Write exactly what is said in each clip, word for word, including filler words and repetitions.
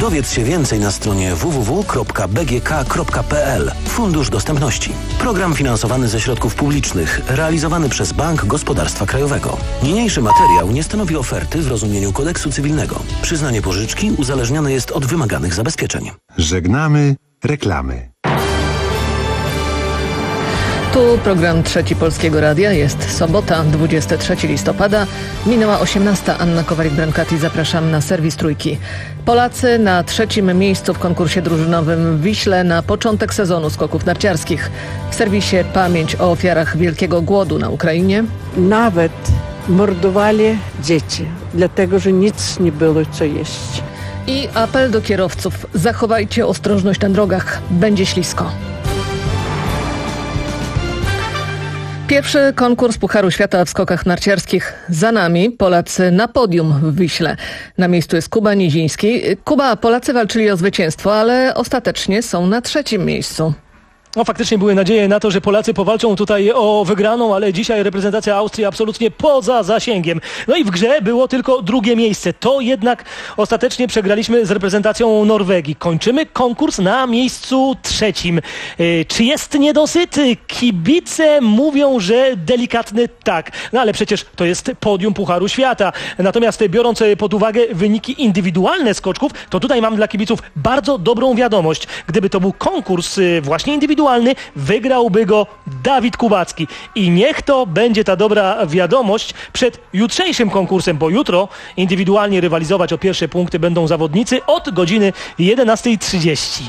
Dowiedz się więcej na stronie w w w kropka b g k kropka p l. Fundusz Dostępności. Program finansowany ze środków publicznych, realizowany przez Bank Gospodarstwa Krajowego. Niniejszy materiał nie stanowi oferty w rozumieniu kodeksu cywilnego. Przyznanie pożyczki uzależnione jest od wymaganych zabezpieczeń. Żegnamy reklamy. Tu program Trzeci Polskiego Radia. Jest sobota, dwudziestego trzeciego listopada. Minęła osiemnasta. Anna Kowalik-Brankati. Zapraszam na serwis Trójki. Polacy na trzecim miejscu w konkursie drużynowym w Wiśle na początek sezonu skoków narciarskich. W serwisie Pamięć o ofiarach Wielkiego Głodu na Ukrainie. Nawet mordowali dzieci, dlatego że nic nie było co jeść. I apel do kierowców. Zachowajcie ostrożność na drogach. Będzie ślisko. Pierwszy konkurs Pucharu Świata w skokach narciarskich za nami. Polacy na podium w Wiśle. Na miejscu jest Kuba Niziński. Kuba, Polacy walczyli o zwycięstwo, ale ostatecznie są na trzecim miejscu. No faktycznie były nadzieje na to, że Polacy powalczą tutaj o wygraną, ale dzisiaj reprezentacja Austrii absolutnie poza zasięgiem. No i w grze było tylko drugie miejsce. To jednak ostatecznie przegraliśmy z reprezentacją Norwegii. Kończymy konkurs na miejscu trzecim. Yy, czy jest niedosyt? Kibice mówią, że delikatny tak. No ale przecież to jest podium Pucharu Świata. Natomiast biorąc pod uwagę wyniki indywidualne skoczków, to tutaj mam dla kibiców bardzo dobrą wiadomość. Gdyby to był konkurs właśnie indywidualny, wygrałby go Dawid Kubacki. I niech to będzie ta dobra wiadomość przed jutrzejszym konkursem, bo jutro indywidualnie rywalizować o pierwsze punkty będą zawodnicy od godziny jedenastej trzydzieści.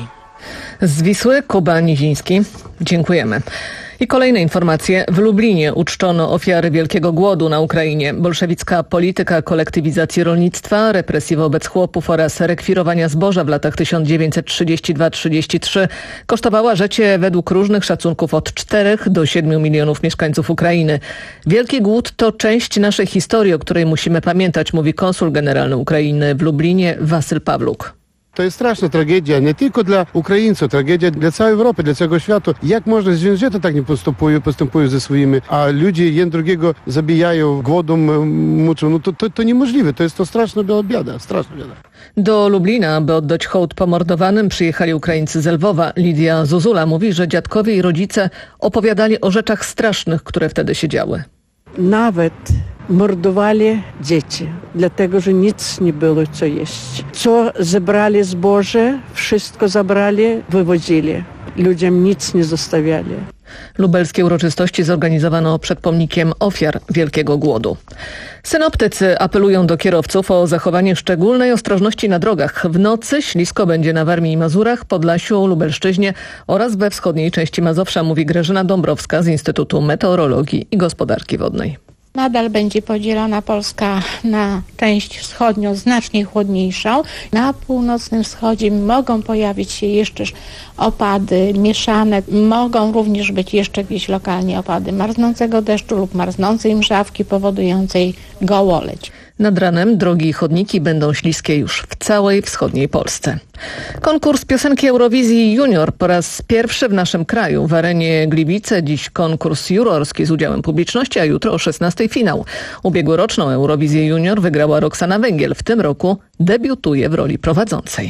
Z Wisły Kuba Niziński. Dziękujemy. I kolejne informacje. W Lublinie uczczono ofiary Wielkiego Głodu na Ukrainie. Bolszewicka polityka kolektywizacji rolnictwa, represji wobec chłopów oraz rekwirowania zboża w latach tysiąc dziewięćset trzydziestym drugim do trzydziestego trzeciego kosztowała życie według różnych szacunków od czterech do siedmiu milionów mieszkańców Ukrainy. Wielki Głód to część naszej historii, o której musimy pamiętać, mówi konsul generalny Ukrainy w Lublinie Wasyl Pawluk. To jest straszna tragedia, nie tylko dla Ukraińców, tragedia dla całej Europy, dla całego świata. Jak można, zwierzęta tak nie postępują, postępują ze swoimi, a ludzie jeden drugiego zabijają, głodem muczą. No to, to, to niemożliwe, to jest to straszna biada, straszna biada. Do Lublina, by oddać hołd pomordowanym, przyjechali Ukraińcy z Lwowa. Lidia Zuzula mówi, że dziadkowie i rodzice opowiadali o rzeczach strasznych, które wtedy się działy. Nawet mordowali dzieci, dlatego że nic nie było co jeść. Co zebrali zboże, wszystko zabrali, wywozili. Ludziom nic nie zostawiali. Lubelskie uroczystości zorganizowano przed pomnikiem ofiar Wielkiego Głodu. Synoptycy apelują do kierowców o zachowanie szczególnej ostrożności na drogach. W nocy ślisko będzie na Warmii i Mazurach, Podlasiu, Lubelszczyźnie oraz we wschodniej części Mazowsza, mówi Grażyna Dąbrowska z Instytutu Meteorologii i Gospodarki Wodnej. Nadal będzie podzielona Polska na część wschodnią, znacznie chłodniejszą. Na północnym wschodzie mogą pojawić się jeszcze opady mieszane. Mogą również być jeszcze gdzieś lokalnie opady marznącego deszczu lub marznącej mrzawki powodującej gołoleć. Nad ranem drogi i chodniki będą śliskie już w całej wschodniej Polsce. Konkurs piosenki Eurowizji Junior po raz pierwszy w naszym kraju. W arenie Gliwice dziś konkurs jurorski z udziałem publiczności, a jutro o szesnastej finał. Ubiegłoroczną Eurowizję Junior wygrała Roxana Węgiel. W tym roku debiutuje w roli prowadzącej.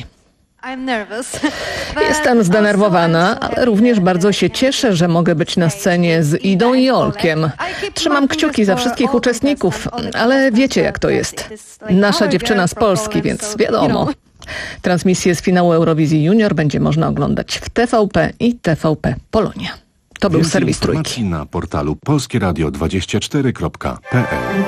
Jestem zdenerwowana, ale również bardzo się cieszę, że mogę być na scenie z Idą i Olkiem. Trzymam kciuki za wszystkich uczestników, ale wiecie jak to jest. Nasza dziewczyna z Polski, więc wiadomo. Transmisję z finału Eurowizji Junior będzie można oglądać w T V P i T V P Polonia. To był serwis Trójki. Na portalu polskie radio dwadzieścia cztery kropka p l.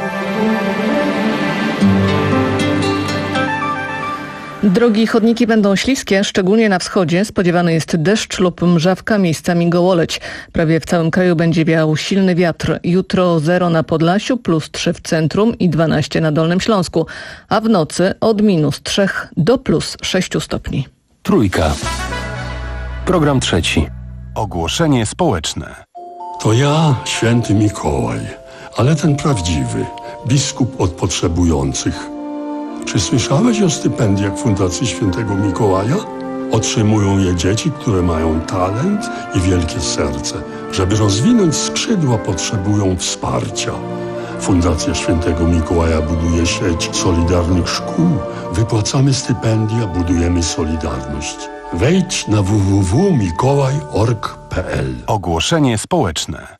Drogi i chodniki będą śliskie, szczególnie na wschodzie. Spodziewany jest deszcz lub mrzawka, miejscami gołoleć. Prawie w całym kraju będzie wiał silny wiatr. Jutro zero na Podlasiu, plus trzy w centrum i dwanaście na Dolnym Śląsku. A w nocy od minus trzech do plus sześciu stopni. Trójka. Program trzeci. Ogłoszenie społeczne. To ja, święty Mikołaj, ale ten prawdziwy, biskup od potrzebujących. Czy słyszałeś o stypendiach Fundacji Świętego Mikołaja? Otrzymują je dzieci, które mają talent i wielkie serce. Żeby rozwinąć skrzydła, potrzebują wsparcia. Fundacja Świętego Mikołaja buduje sieć solidarnych szkół. Wypłacamy stypendia, budujemy solidarność. Wejdź na w w w kropka mikołaj kropka org kropka p l. Ogłoszenie społeczne.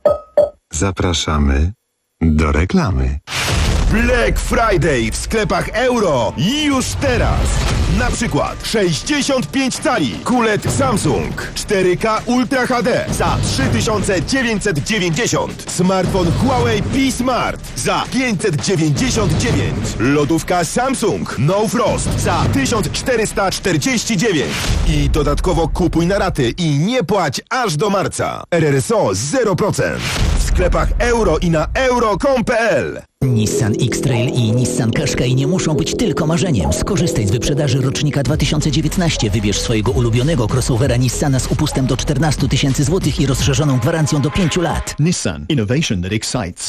Zapraszamy do reklamy. Black Friday w sklepach Euro już teraz. Na przykład sześćdziesiąt pięć cali Q L E D Samsung cztery K Ultra H D za trzy tysiące dziewięćset dziewięćdziesiąt. Smartfon Huawei P Smart za pięćset dziewięćdziesiąt dziewięć. Lodówka Samsung No Frost za tysiąc czterysta czterdzieści dziewięć. I dodatkowo kupuj na raty i nie płać aż do marca. R R S O zero procent. W sklepach Euro i na euro kropka com kropka p l. Nissan X-Trail i Nissan Qashqai nie muszą być tylko marzeniem. Skorzystaj z wyprzedaży rocznika dwa tysiące dziewiętnaście. Wybierz swojego ulubionego crossovera Nissana z upustem do czternaście tysięcy złotych i rozszerzoną gwarancją do pięciu lat. Nissan. Innovation that excites.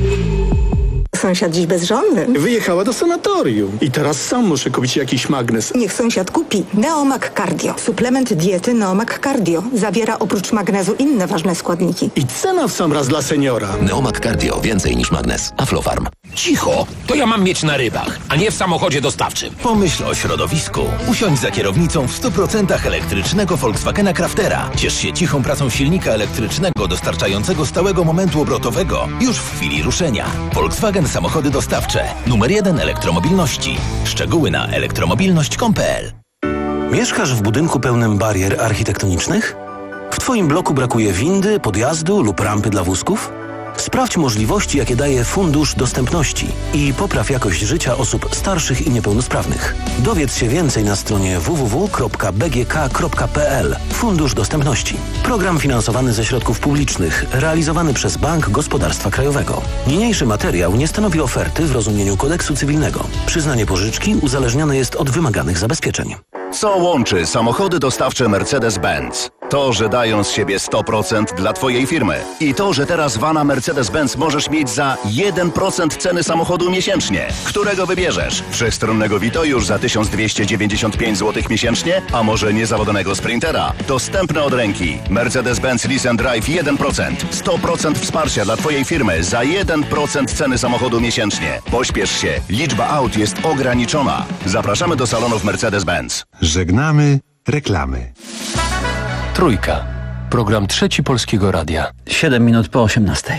Sąsiad dziś bezżonny. Wyjechała do sanatorium i teraz sam muszę kupić jakiś magnes. Niech sąsiad kupi Neomag Cardio. Suplement diety Neomag Cardio. Zawiera oprócz magnezu inne ważne składniki. I cena w sam raz dla seniora. Neomag Cardio. Więcej niż magnes. Aflofarm. Cicho! To ja mam mieć na rybach, a nie w samochodzie dostawczym. Pomyśl o środowisku. Usiądź za kierownicą w stu procentach elektrycznego Volkswagena Craftera. Ciesz się cichą pracą silnika elektrycznego dostarczającego stałego momentu obrotowego już w chwili ruszenia. Volkswagen Samochody dostawcze. Numer jeden elektromobilności. Szczegóły na elektromobilność kropka com kropka p l. Mieszkasz w budynku pełnym barier architektonicznych? W Twoim bloku brakuje windy, podjazdu lub rampy dla wózków? Sprawdź możliwości, jakie daje Fundusz Dostępności i popraw jakość życia osób starszych i niepełnosprawnych. Dowiedz się więcej na stronie w w w kropka b g k kropka p l. Fundusz Dostępności. Program finansowany ze środków publicznych, realizowany przez Bank Gospodarstwa Krajowego. Niniejszy materiał nie stanowi oferty w rozumieniu kodeksu cywilnego. Przyznanie pożyczki uzależnione jest od wymaganych zabezpieczeń. Co łączy samochody dostawcze Mercedes-Benz? To, że dają z siebie sto procent dla Twojej firmy. I to, że teraz vana Mercedes-Benz możesz mieć za jeden procent ceny samochodu miesięcznie. Którego wybierzesz? Wszechstronnego Vito już za tysiąc dwieście dziewięćdziesiąt pięć złotych miesięcznie? A może niezawodnego Sprintera? Dostępne od ręki. Mercedes-Benz Lease and Drive jeden procent. sto procent wsparcia dla Twojej firmy za jeden procent ceny samochodu miesięcznie. Pośpiesz się. Liczba aut jest ograniczona. Zapraszamy do salonów Mercedes-Benz. Żegnamy reklamy. Trójka. Program Trzeci Polskiego Radia. Siedem minut po osiemnastej.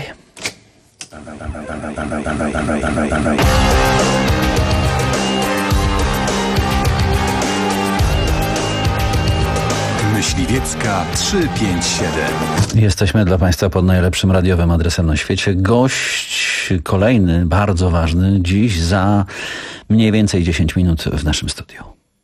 Myśliwiecka trzysta pięćdziesiąt siedem. Jesteśmy dla Państwa pod najlepszym radiowym adresem na świecie. Gość kolejny, bardzo ważny, dziś za mniej więcej dziesięć minut w naszym studiu.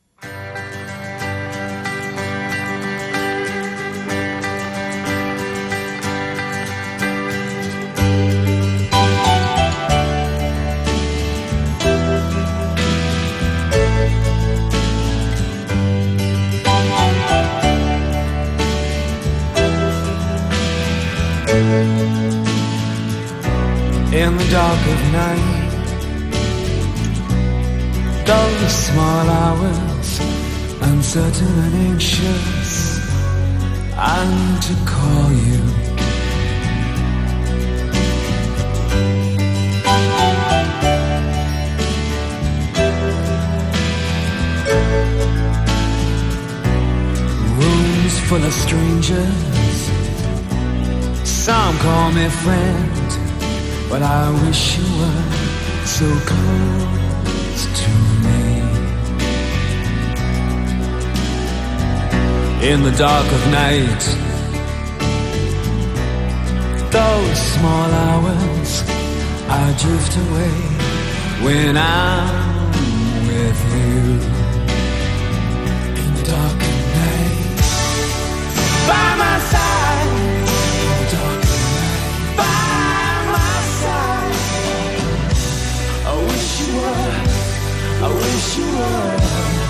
In the dark of night, those small hours, uncertain and anxious, I need to call you. Rooms full of strangers, some call me friend, but I wish you were so close to me. In the dark of night, those small hours, I drift away when I'm with you. In the dark of night, by my side. In the dark of night, by my side. I wish you were, I wish you were.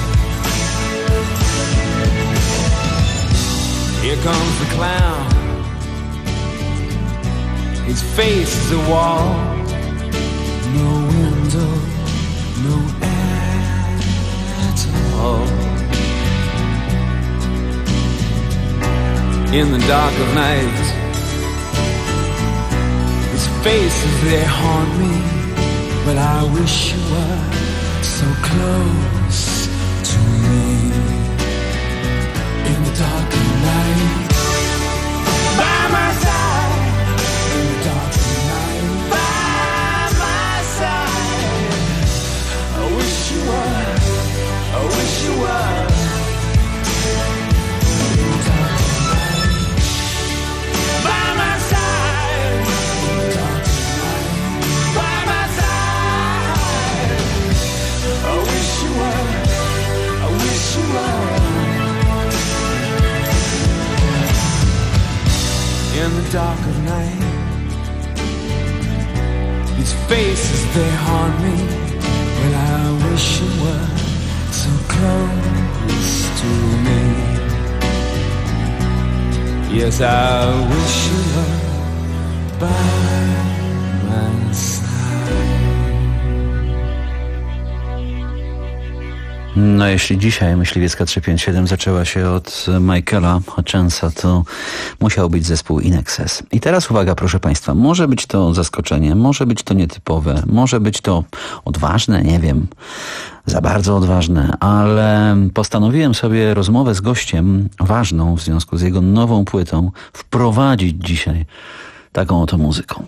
Here comes the clown. His face is a wall. No window, no air at all. In the dark of night, his faces, they haunt me, but I wish you were so close to me. In the dark of night, by my side. In the dark of night, by my side. I wish you were, I wish you were. In the dark of night, by my side. In the dark of night, by my side. I wish you were, I wish you were. In the dark of night, these faces, they haunt me, but I wish you were so close to me. Yes, I wish you were by my side. No jeśli dzisiaj Myśliwiecka trzysta pięćdziesiąt siedem zaczęła się od Michaela Hutchensa, to musiał być zespół In Excess. I teraz uwaga, proszę Państwa, może być to zaskoczenie, może być to nietypowe, może być to odważne, nie wiem, za bardzo odważne, ale postanowiłem sobie rozmowę z gościem ważną w związku z jego nową płytą wprowadzić dzisiaj taką oto muzyką.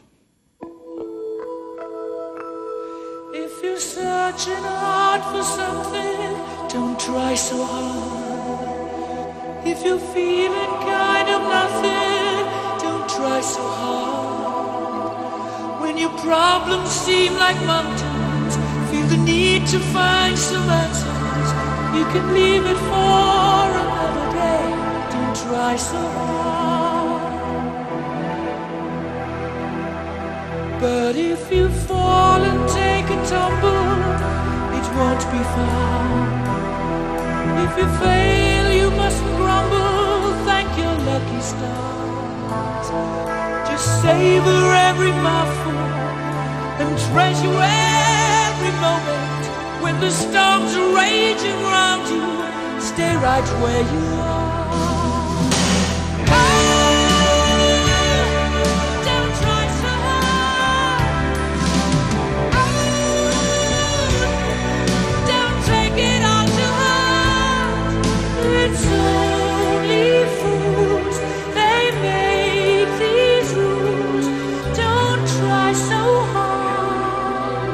If you're searching hard for something, don't try so hard. If you're feeling kind of nothing, don't try so hard. When your problems seem like mountains, feel the need to find some answers, you can leave it for another day. Don't try so hard. But if you fall and take a tumble, it won't be far. If you fail, you mustn't grumble, thank your lucky stars. Just savor every mouthful and treasure every moment. When the storms are raging around you, stay right where you are. It's only fools, they make these rules. Don't try so hard.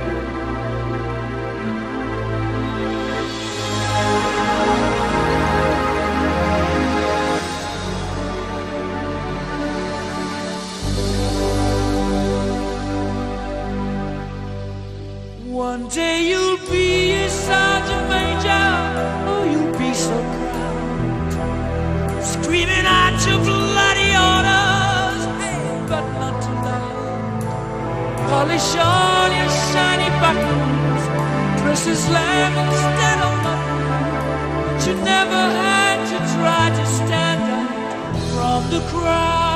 One day you'll be a sergeant major, oh you'll be so proud, screaming out your bloody orders, hey, but not too loud. Polish all your shiny buttons, press a slam instead of mutton, but you never had to try to stand out from the crowd.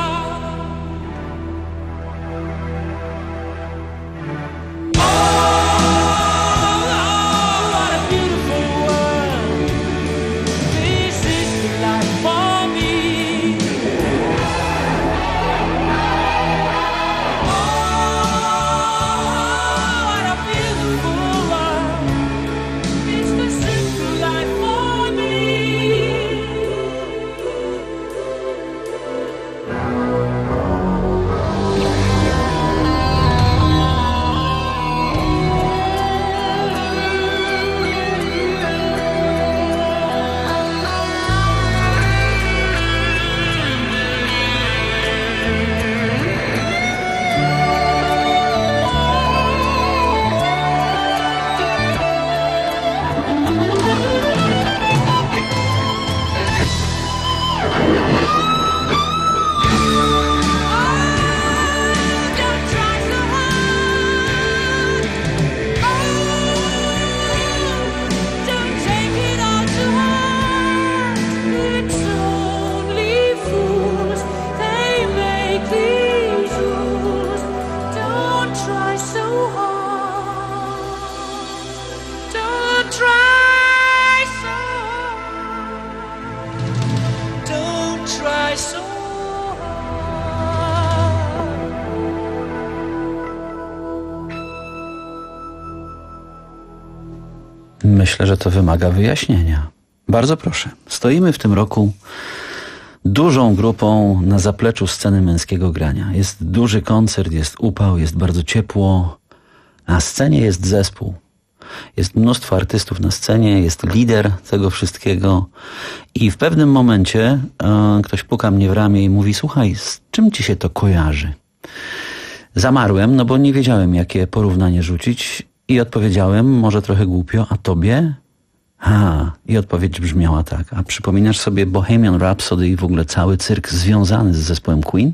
Myślę, że to wymaga wyjaśnienia. Bardzo proszę. Stoimy w tym roku dużą grupą na zapleczu sceny męskiego grania. Jest duży koncert, jest upał, jest bardzo ciepło. Na scenie jest zespół. Jest mnóstwo artystów na scenie, jest lider tego wszystkiego i w pewnym momencie e, ktoś puka mnie w ramię i mówi: słuchaj, z czym ci się to kojarzy? Zamarłem, no bo nie wiedziałem, jakie porównanie rzucić i odpowiedziałem, może trochę głupio, a tobie? A, i odpowiedź brzmiała tak: a przypominasz sobie Bohemian Rhapsody i w ogóle cały cyrk związany z zespołem Queen?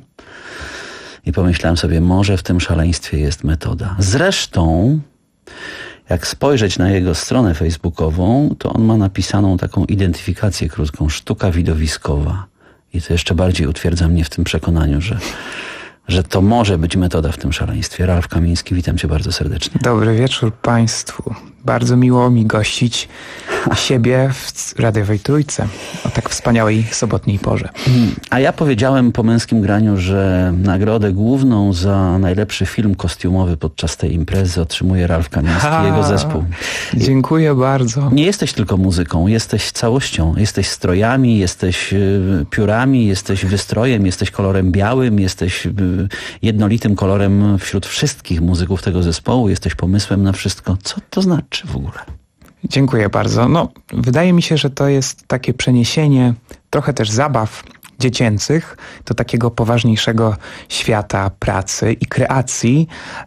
I pomyślałem sobie, może w tym szaleństwie jest metoda. Zresztą, jak spojrzeć na jego stronę facebookową, to on ma napisaną taką identyfikację krótką: sztuka widowiskowa. I to jeszcze bardziej utwierdza mnie w tym przekonaniu, że, że to może być metoda w tym szaleństwie. Ralf Kamiński, witam cię bardzo serdecznie. Dobry wieczór państwu. Bardzo miło mi gościć siebie w radiowej Trójce o tak wspaniałej sobotniej porze. A ja powiedziałem po męskim graniu, że nagrodę główną za najlepszy film kostiumowy podczas tej imprezy otrzymuje Ralf Kamiński i jego zespół. Dziękuję bardzo. Nie jesteś tylko muzyką, jesteś całością. Jesteś strojami, jesteś y, piórami, jesteś wystrojem, jesteś kolorem białym, jesteś y, jednolitym kolorem wśród wszystkich muzyków tego zespołu, jesteś pomysłem na wszystko. Co to znaczy w ogóle? Dziękuję bardzo. No, wydaje mi się, że to jest takie przeniesienie trochę też zabaw dziecięcych do takiego poważniejszego świata pracy i kreacji.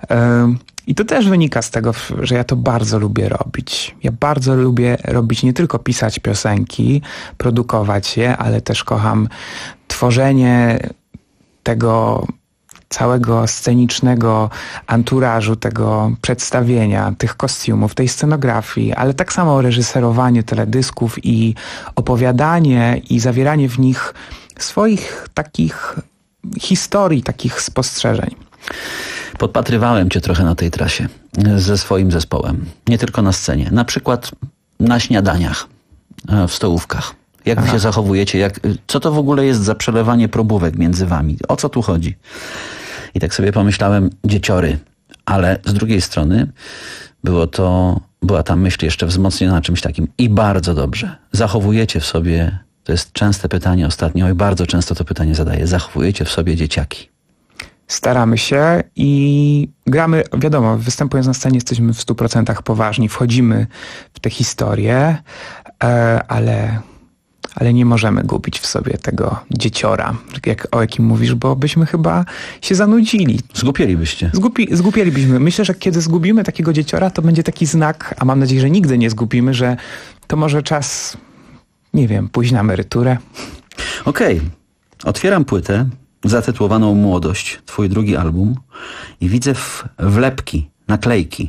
I to też wynika z tego, że ja to bardzo lubię robić. Ja bardzo lubię robić, nie tylko pisać piosenki, produkować je, ale też kocham tworzenie tego całego scenicznego anturażu, tego przedstawienia, tych kostiumów, tej scenografii, ale tak samo reżyserowanie teledysków i opowiadanie i zawieranie w nich swoich takich historii, takich spostrzeżeń. Podpatrywałem cię trochę na tej trasie ze swoim zespołem. Nie tylko na scenie. Na przykład na śniadaniach, w stołówkach. Jak wy się zachowujecie? Jak, co to w ogóle jest za przelewanie probówek między wami? O co tu chodzi? I tak sobie pomyślałem, dzieciory. Ale z drugiej strony było to, była ta myśl jeszcze wzmocniona na czymś takim. I bardzo dobrze. Zachowujecie w sobie, to jest częste pytanie ostatnio i bardzo często to pytanie zadaję, zachowujecie w sobie dzieciaki. Staramy się i gramy, wiadomo, występując na scenie jesteśmy w stu procentach poważni, wchodzimy w tę historię, ale... ale nie możemy gubić w sobie tego dzieciora, jak, o jakim mówisz, bo byśmy chyba się zanudzili. Zgłupielibyście. Zgupi, zgłupielibyśmy. Myślę, że kiedy zgubimy takiego dzieciora, to będzie taki znak, a mam nadzieję, że nigdy nie zgubimy, że to może czas, nie wiem, pójść na emeryturę. Okej. Okay. Otwieram płytę zatytułowaną Młodość, twój drugi album, i widzę w, wlepki, naklejki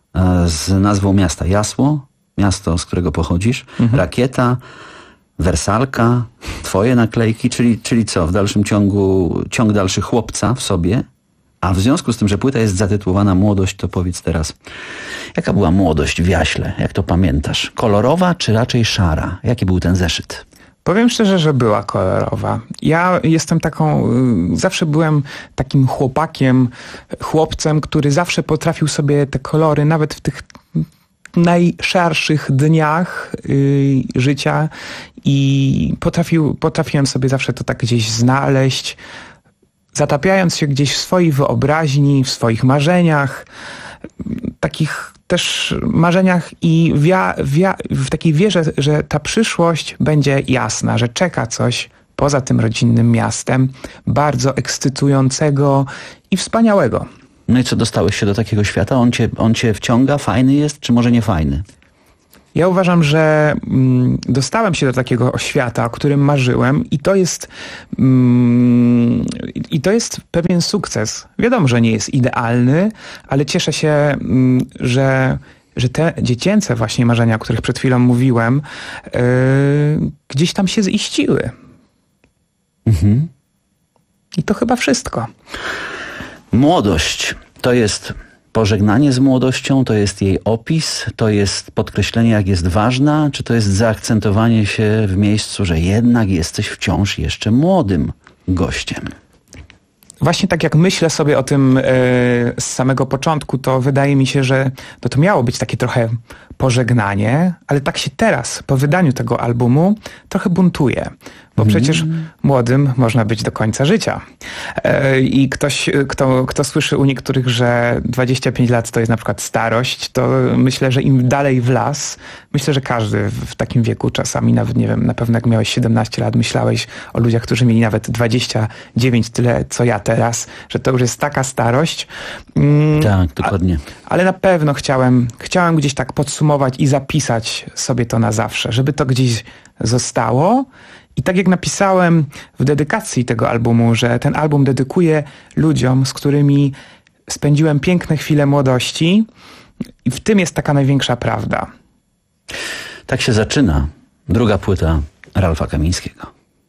z nazwą miasta. Jasło, miasto, z którego pochodzisz, mhm. Rakieta, Wersalka, twoje naklejki, czyli, czyli co? W dalszym ciągu ciąg dalszy chłopca w sobie, a w związku z tym, że płyta jest zatytułowana Młodość, to powiedz teraz, jaka była młodość w Jaśle? Jak to pamiętasz? Kolorowa czy raczej szara? Jaki był ten zeszyt? Powiem szczerze, że była kolorowa. Ja jestem taką, zawsze byłem takim chłopakiem, chłopcem, który zawsze potrafił sobie te kolory, nawet w tych najszarszych dniach yy, życia i potrafił, potrafiłem sobie zawsze to tak gdzieś znaleźć, zatapiając się gdzieś w swojej wyobraźni, w swoich marzeniach, takich też marzeniach i wia, wia, w takiej wierze, że ta przyszłość będzie jasna, że czeka coś poza tym rodzinnym miastem, bardzo ekscytującego i wspaniałego. No i co, dostałeś się do takiego świata? On cię, on cię wciąga? Fajny jest, czy może nie fajny? Ja uważam, że mm, dostałem się do takiego świata, o którym marzyłem i to jest mm, i to jest pewien sukces. Wiadomo, że nie jest idealny, ale cieszę się, mm, że, że te dziecięce właśnie marzenia, o których przed chwilą mówiłem, yy, gdzieś tam się ziściły. Mhm. I to chyba wszystko. Młodość to jest pożegnanie z młodością, to jest jej opis, to jest podkreślenie, jak jest ważna, czy to jest zaakcentowanie się w miejscu, że jednak jesteś wciąż jeszcze młodym gościem? właśnie tak jak myślę sobie o tym e, z samego początku, to wydaje mi się, że no to miało być takie trochę pożegnanie, ale tak się teraz, po wydaniu tego albumu, trochę buntuje. Bo mm. przecież młodym można być do końca życia. E, I ktoś, kto, kto słyszy u niektórych, że dwadzieścia pięć lat to jest na przykład starość, to myślę, że im dalej w las, myślę, że każdy w takim wieku czasami, nawet nie wiem, na pewno jak miałeś siedemnaście lat, myślałeś o ludziach, którzy mieli nawet dwadzieścia dziewięć, tyle co ja teraz, że to już jest taka starość. Mm, tak, dokładnie. A, ale na pewno chciałem, chciałem gdzieś tak podsumować i zapisać sobie to na zawsze, żeby to gdzieś zostało. I tak jak napisałem w dedykacji tego albumu, że ten album dedykuję ludziom, z którymi spędziłem piękne chwile młodości i w tym jest taka największa prawda. Tak się zaczyna druga płyta Ralfa Kamińskiego.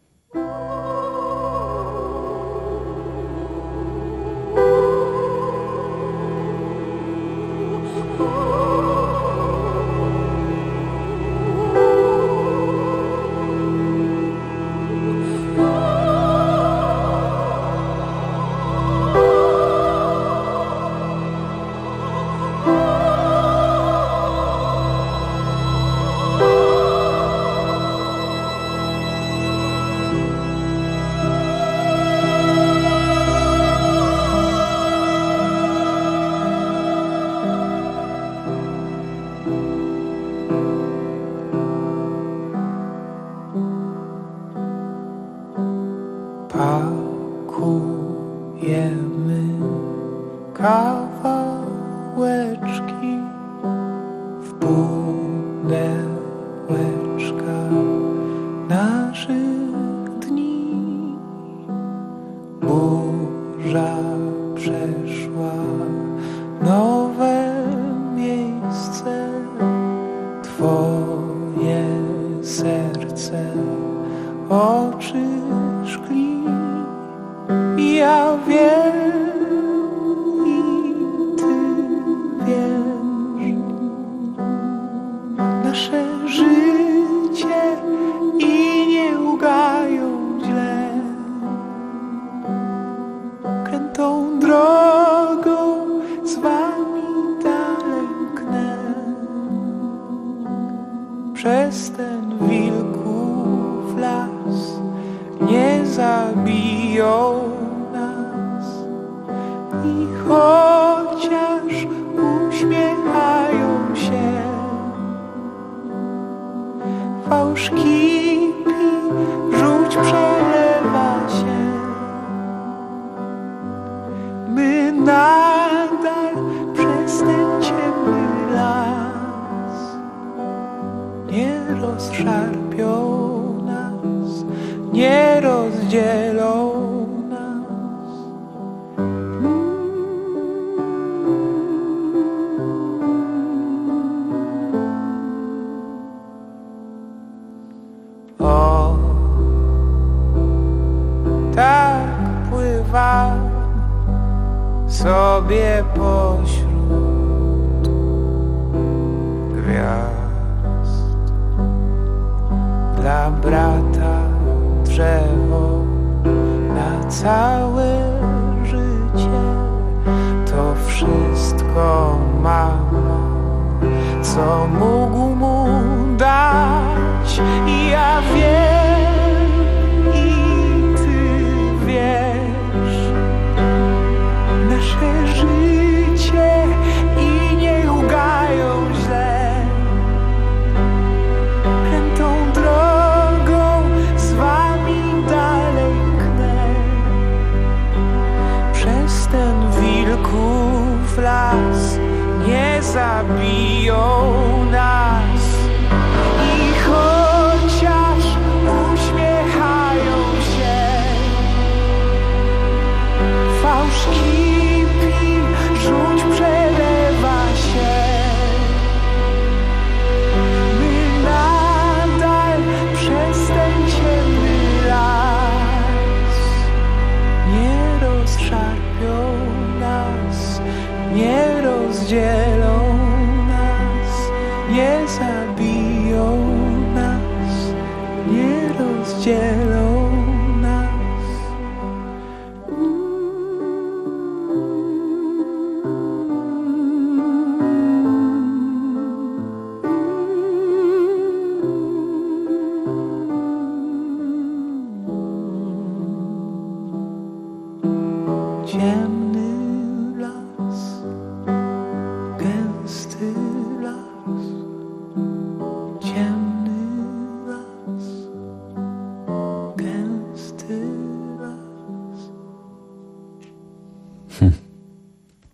Przez ten wilków las nie zabiją nas i chociaż uśmiechają się, fałsz kipi, rzuć przelewa się. My nadal przez ten ciemny las nie rozszarpią nas, nie rozdzielą nas. O, tak pływam sobie pośród gwiazd. Dla brata drzewo na całe życie, to wszystko mamo, co mógł mu dać. I ja wiem, i ty wiesz, nasze życie i nie ugają źle. Krętą drogą z wami dalej knę, przez ten wilków las nie zabiją nas. I chociaż uśmiechają się, fałsz kipi, rzuć przelewa się. My nadal przez ten ciemny las nie rozszarpią nas, nie rozdzielą nas, nie zabiją nas, nie rozdzielą nas. Mm.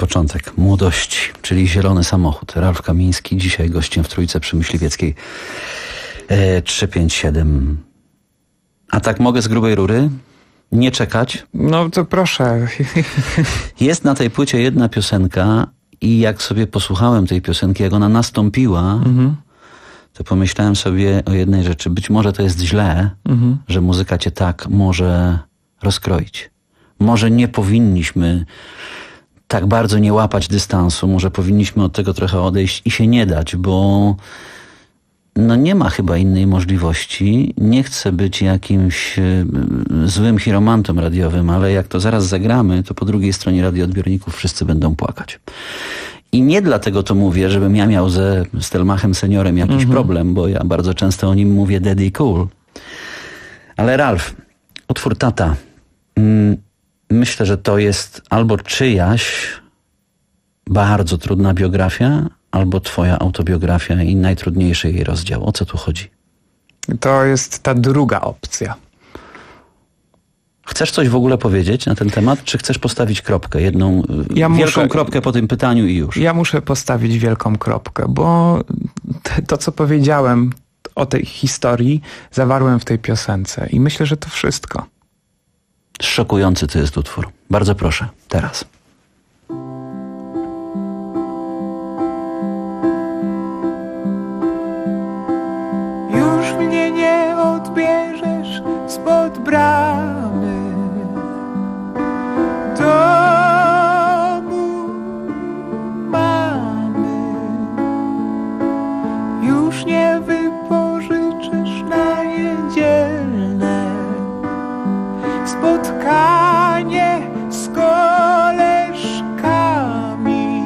początek młodości, czyli zielony samochód. Ralf Kamiński, dzisiaj gościem w Trójce przy Myśliwieckiej e, trzysta pięćdziesiąt siedem. A tak mogę z grubej rury? Nie czekać? No to proszę. Jest na tej płycie jedna piosenka i jak sobie posłuchałem tej piosenki, jak ona nastąpiła, mhm. to pomyślałem sobie o jednej rzeczy. Być może to jest źle, mhm. że muzyka cię tak może rozkroić. Może nie powinniśmy tak bardzo nie łapać dystansu, może powinniśmy od tego trochę odejść i się nie dać, bo no nie ma chyba innej możliwości. Nie chcę być jakimś y, złym chiromantem radiowym, ale jak to zaraz zagramy, to po drugiej stronie radioodbiorników wszyscy będą płakać. I nie dlatego to mówię, żebym ja miał ze Stelmachem seniorem jakiś mhm. problem, bo ja bardzo często o nim mówię Daddy Cool. Ale Ralf, utwór Tata. Mm, myślę, że to jest albo czyjaś bardzo trudna biografia, albo twoja autobiografia i najtrudniejszy jej rozdział. O co tu chodzi? To jest ta druga opcja. Chcesz coś w ogóle powiedzieć na ten temat, czy chcesz postawić kropkę? Jedną ja wielką muszę, kropkę po tym pytaniu i już. Ja muszę postawić wielką kropkę, bo to, co powiedziałem o tej historii, zawarłem w tej piosence i myślę, że to wszystko. Szokujący to jest utwór. Bardzo proszę, teraz. Już mnie nie odbierzesz spod bramy domu mamy. Już nie wypożyczysz na niedzielne spotkanie z koleżkami.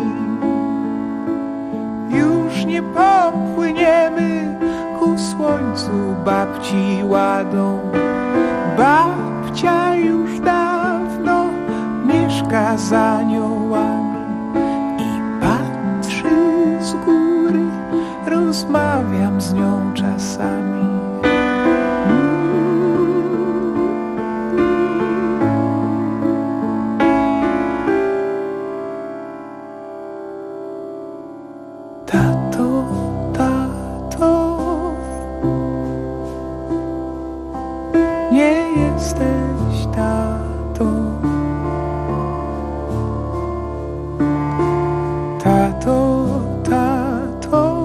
Już nie popłyniemy ku słońcu babci ładą. Babcia już dawno mieszka za aniołami i patrzy z góry, rozmawiam z nią czasami. Tato, tato, nie jesteś tatą. Tato, tato,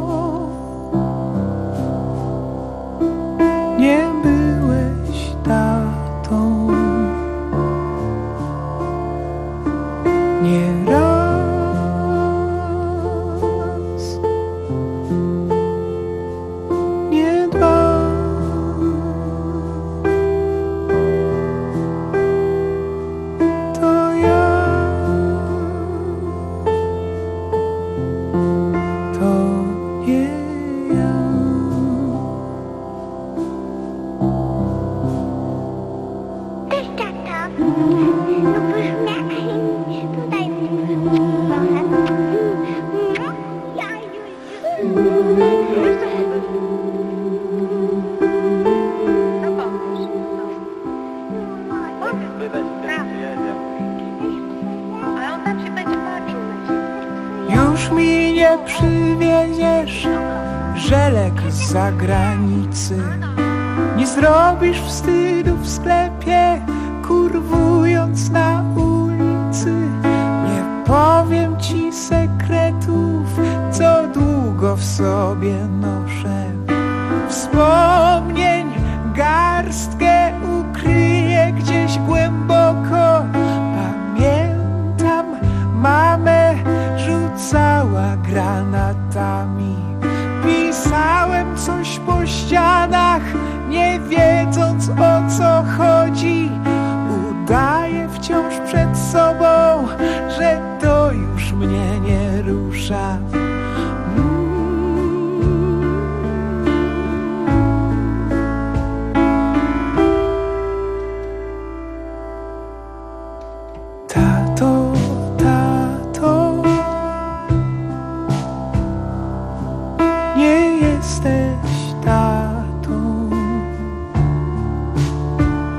nie byłeś tatą. Nie raz. Już mi nie przywieziesz żelek z zagranicy. Nie zrobisz wstydu w sklepie, kurwując na ulicy. Nie powiem ci sekretów, co długo w sobie noszę. Wspomnień garstkę ukryję gdzieś głęboko. Pamiętam, mamę rzucała granatami. Pisałem coś po ścianach, nie wiedząc o co chodzi. Udaję wciąż przed sobą, że to już mnie nie rusza. Tato, tato, nie jesteś tatą.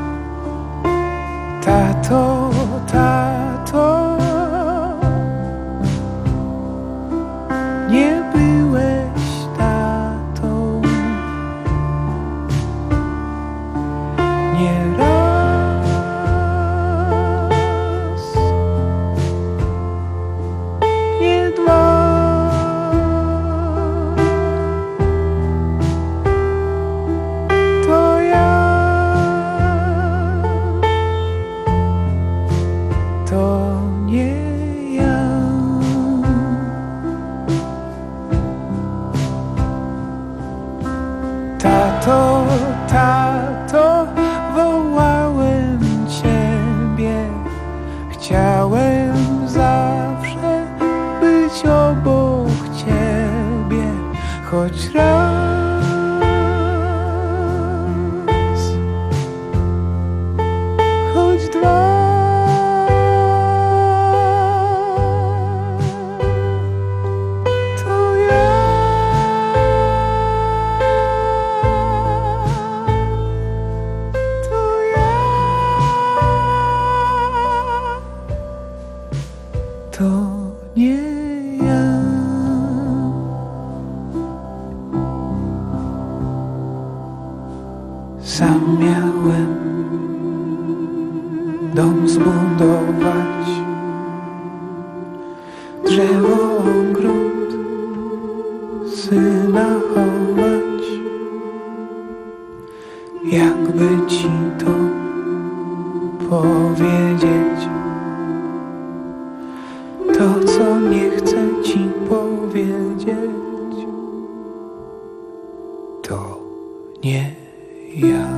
Tato, tato, Sam miałem dom zbudować, drzewo, ogród, syna chować. Jakby ci to powiedzieć, to co nie chcę ci powiedzieć, to nie ja.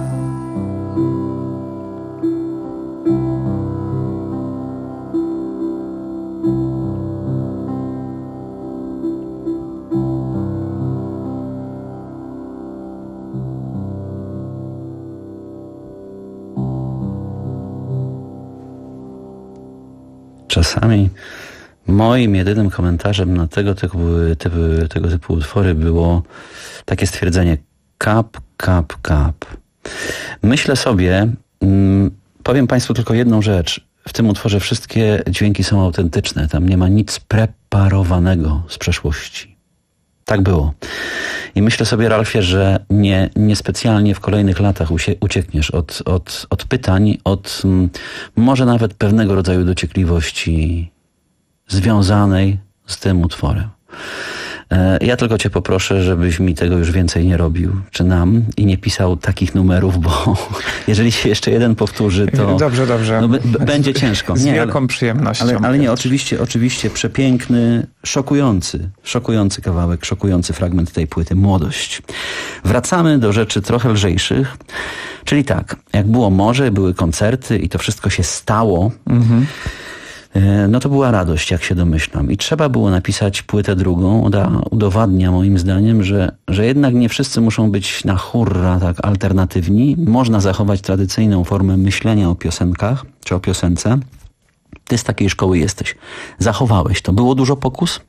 Czasami moim jedynym komentarzem na tego typu, typu, tego typu utwory było takie stwierdzenie kap, kap, kap. Myślę sobie, mm, powiem Państwu tylko jedną rzecz. W tym utworze wszystkie dźwięki są autentyczne. Tam nie ma nic preparowanego z przeszłości. Tak było. I myślę sobie, Ralfie, że nie, niespecjalnie w kolejnych latach usie, uciekniesz od, od, od pytań, od m, może nawet pewnego rodzaju dociekliwości związanej z tym utworem. E, ja tylko cię poproszę, żebyś mi tego już więcej nie robił, czy nam, i nie pisał takich numerów, bo jeżeli się jeszcze jeden powtórzy, to dobrze, dobrze. No, b- b- będzie ciężko. Z nie, wielką ale, przyjemnością. Ale, ale nie, oczywiście, oczywiście przepiękny, szokujący, szokujący kawałek, szokujący fragment tej płyty, Młodość. Wracamy do rzeczy trochę lżejszych, czyli tak, jak było morze, były koncerty i to wszystko się stało, mhm. no to była radość, jak się domyślam. I trzeba było napisać płytę drugą. Ona udowadnia moim zdaniem, że, że jednak nie wszyscy muszą być na hurra tak alternatywni. Można zachować tradycyjną formę myślenia o piosenkach, czy o piosence. Ty z takiej szkoły jesteś. Zachowałeś to. Było dużo pokus?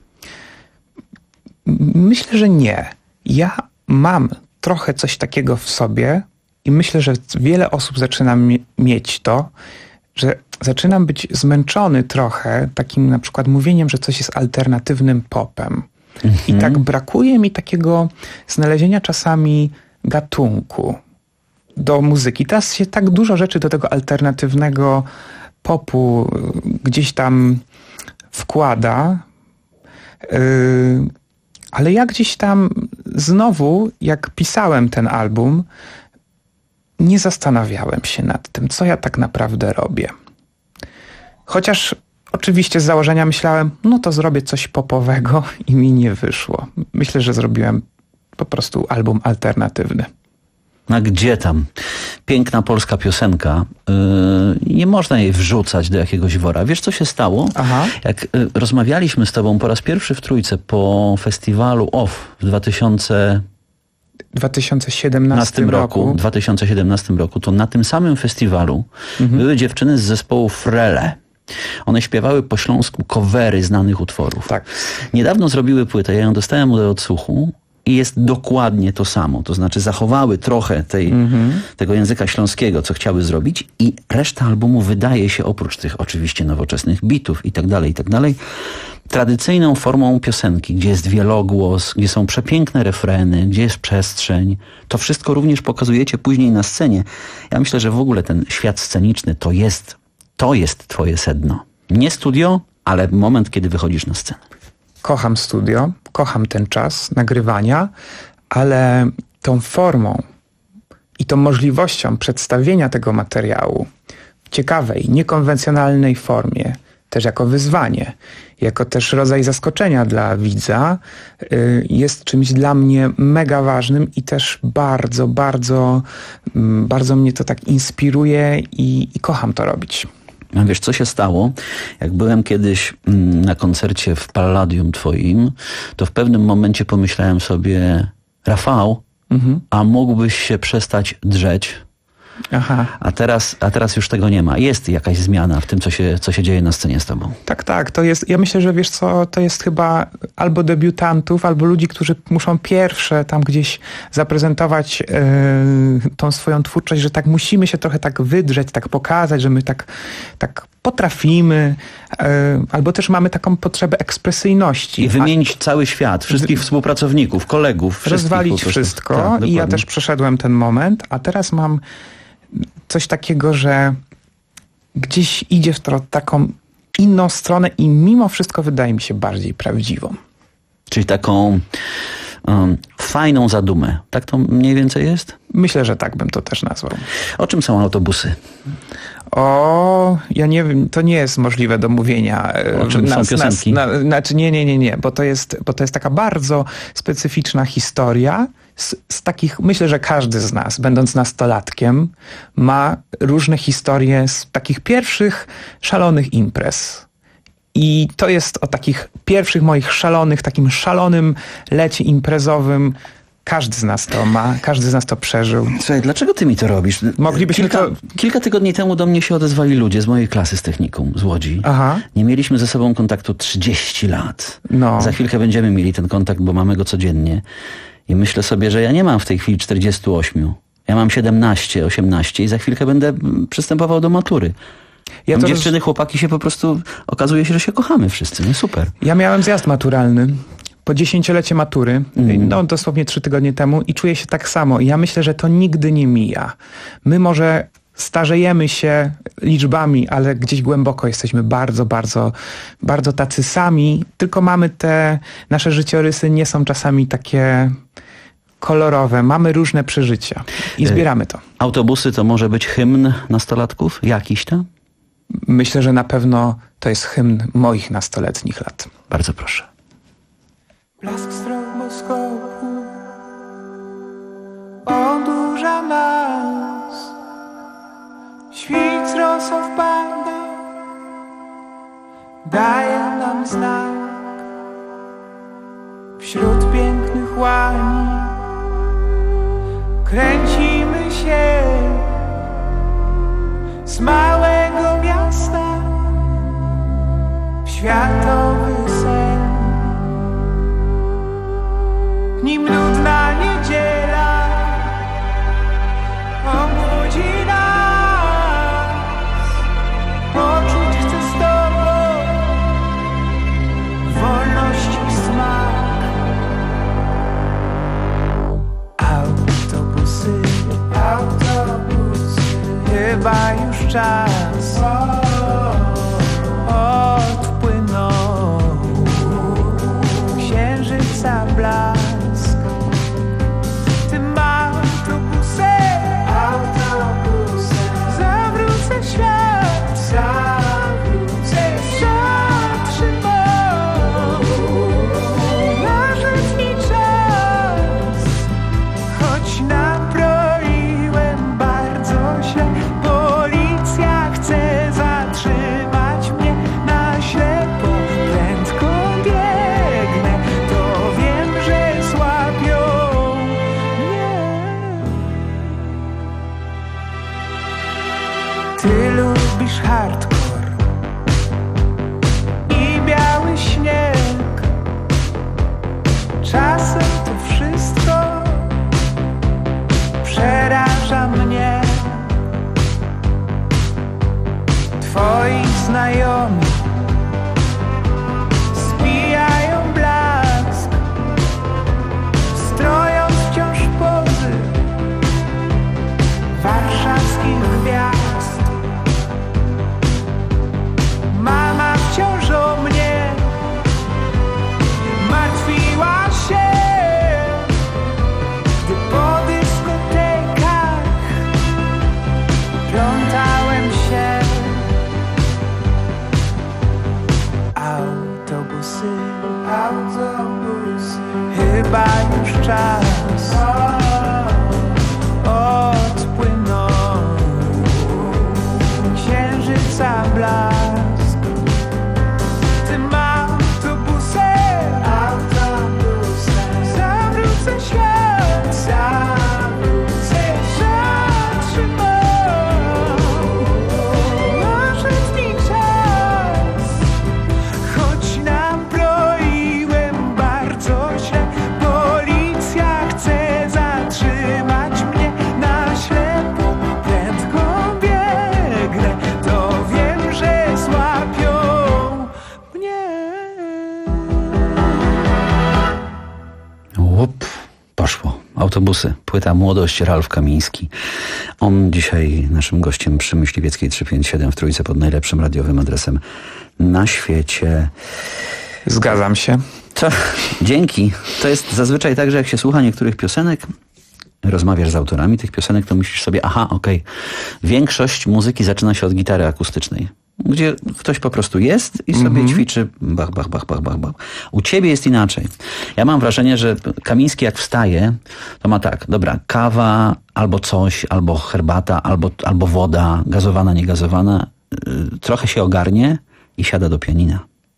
Myślę, że nie. Ja mam trochę coś takiego w sobie i myślę, że wiele osób zaczyna mieć to, że zaczynam być zmęczony trochę takim na przykład mówieniem, że coś jest alternatywnym popem. Mhm. I tak brakuje mi takiego znalezienia czasami gatunku do muzyki. Teraz się tak dużo rzeczy do tego alternatywnego popu gdzieś tam wkłada, yy, ale ja gdzieś tam znowu, jak pisałem ten album, nie zastanawiałem się nad tym, co ja tak naprawdę robię. Chociaż oczywiście z założenia myślałem, no to zrobię coś popowego i mi nie wyszło. Myślę, że zrobiłem po prostu album alternatywny. A gdzie tam? Piękna polska piosenka. Yy, nie można jej wrzucać do jakiegoś wora. Wiesz, co się stało? Aha. Jak yy, rozmawialiśmy z tobą po raz pierwszy w Trójce po festiwalu O F w dwa tysiące siedemnastym roku. W dwa tysiące siedemnastym roku, to na tym samym festiwalu mhm. były dziewczyny z zespołu Frele. One śpiewały po śląsku covery znanych utworów. Tak. Niedawno zrobiły płytę, ja ją dostałem do odsłuchu i jest dokładnie to samo. To znaczy zachowały trochę tej, mhm. tego języka śląskiego, co chciały zrobić, i reszta albumu wydaje się, oprócz tych oczywiście nowoczesnych bitów i tak dalej, i tak dalej, tradycyjną formą piosenki, gdzie jest wielogłos, gdzie są przepiękne refreny, gdzie jest przestrzeń. To wszystko również pokazujecie później na scenie. Ja myślę, że w ogóle ten świat sceniczny to jest, to jest twoje sedno. Nie studio, ale moment, kiedy wychodzisz na scenę. Kocham studio, kocham ten czas nagrywania, ale tą formą i tą możliwością przedstawienia tego materiału w ciekawej, niekonwencjonalnej formie, też jako wyzwanie, jako też rodzaj zaskoczenia dla widza, jest czymś dla mnie mega ważnym i też bardzo, bardzo, bardzo mnie to tak inspiruje i, i kocham to robić. A wiesz, co się stało? Jak byłem kiedyś na koncercie w Palladium twoim, to w pewnym momencie pomyślałem sobie, Rafał, mhm. a mógłbyś się przestać drzeć? Aha. A teraz, a teraz już tego nie ma. Jest jakaś zmiana w tym, co się, co się dzieje na scenie z tobą. Tak, tak. To jest, ja myślę, że wiesz co, to jest chyba albo debiutantów, albo ludzi, którzy muszą pierwsze tam gdzieś zaprezentować yy, tą swoją twórczość, że tak musimy się trochę tak wydrzeć, tak pokazać, że my tak, tak potrafimy, e, albo też mamy taką potrzebę ekspresyjności. I wymienić A, cały świat, wszystkich w... współpracowników, kolegów. Rozwalić wszystko. Tak, i ja też przeszedłem ten moment, a teraz mam coś takiego, że gdzieś idzie w to, taką inną stronę i mimo wszystko wydaje mi się bardziej prawdziwą. Czyli taką um, fajną zadumę. Tak to mniej więcej jest? Myślę, że tak bym to też nazwał. O czym są autobusy? O, ja nie wiem, to nie jest możliwe do mówienia. O czym nas, są piosenki? Nas, na, znaczy nie, nie, nie, nie, bo to jest, bo to jest taka bardzo specyficzna historia z, z takich, myślę, że każdy z nas, będąc nastolatkiem, ma różne historie z takich pierwszych szalonych imprez. I to jest o takich pierwszych moich szalonych, takim szalonym lecie imprezowym. Każdy z nas to ma, każdy z nas to przeżył. Słuchaj, dlaczego ty mi to robisz? Moglibyśmy kilka, to... kilka tygodni temu do mnie się odezwali ludzie z mojej klasy z technikum, z Łodzi. Aha. Nie mieliśmy ze sobą kontaktu trzydzieści lat. No. Za chwilkę będziemy mieli ten kontakt, bo mamy go codziennie. I myślę sobie, że ja nie mam w tej chwili czterdziestu ośmiu. Ja mam siedemnaście, osiemnaście i za chwilkę będę przystępował do matury. Ja to dziewczyny, roz... chłopaki się po prostu, okazuje się, że się kochamy wszyscy. No super. Ja miałem zjazd maturalny po dziesięciolecie matury, mm. no dosłownie trzy tygodnie temu i czuję się tak samo. I ja myślę, że to nigdy nie mija. My może starzejemy się liczbami, ale gdzieś głęboko jesteśmy bardzo, bardzo, bardzo tacy sami, tylko mamy te, nasze życiorysy nie są czasami takie kolorowe, mamy różne przeżycia i zbieramy to. Autobusy to może być hymn nastolatków? Jakiś tam? Myślę, że na pewno to jest hymn moich nastoletnich lat. Bardzo proszę. Blask stroboskopu odurza nas, świt z rosą wpada, daje nam znak. Wśród pięknych łani kręcimy się z małego miasta w światowy sen. Nim nudna niedziela obudzi nas, poczuć chcę z tobą wolności smak. Autobusy, autobusy, chyba już czas odpłynął księżyca blask. Ty lubisz hardcore i biały śnieg. Czasem to wszystko przeraża mnie. Twoi znajomi spijają blask, strojąc wciąż pozy warszawskich gwiazd. Mama wciąż o mnie martwiła się, gdy po dyskotekach plątałem się. Autobusy, płyta Młodość, Ralf Kamiński. On dzisiaj naszym gościem przy Myśliwieckiej trzysta pięćdziesiąt siedem w Trójce pod najlepszym radiowym adresem na świecie. Zgadzam się. Co? Dzięki. To jest zazwyczaj tak, że jak się słucha niektórych piosenek, rozmawiasz z autorami tych piosenek, to myślisz sobie, aha, okej, okay. Większość muzyki zaczyna się od gitary akustycznej, gdzie ktoś po prostu jest i sobie mm-hmm. ćwiczy bach, bach, bach, bach, bach, bach. U ciebie jest inaczej. Ja mam wrażenie, że Kamiński jak wstaje, to ma tak, dobra, kawa, albo coś, albo herbata, albo, albo woda, gazowana, niegazowana, yy, trochę się ogarnie i siada do pianina.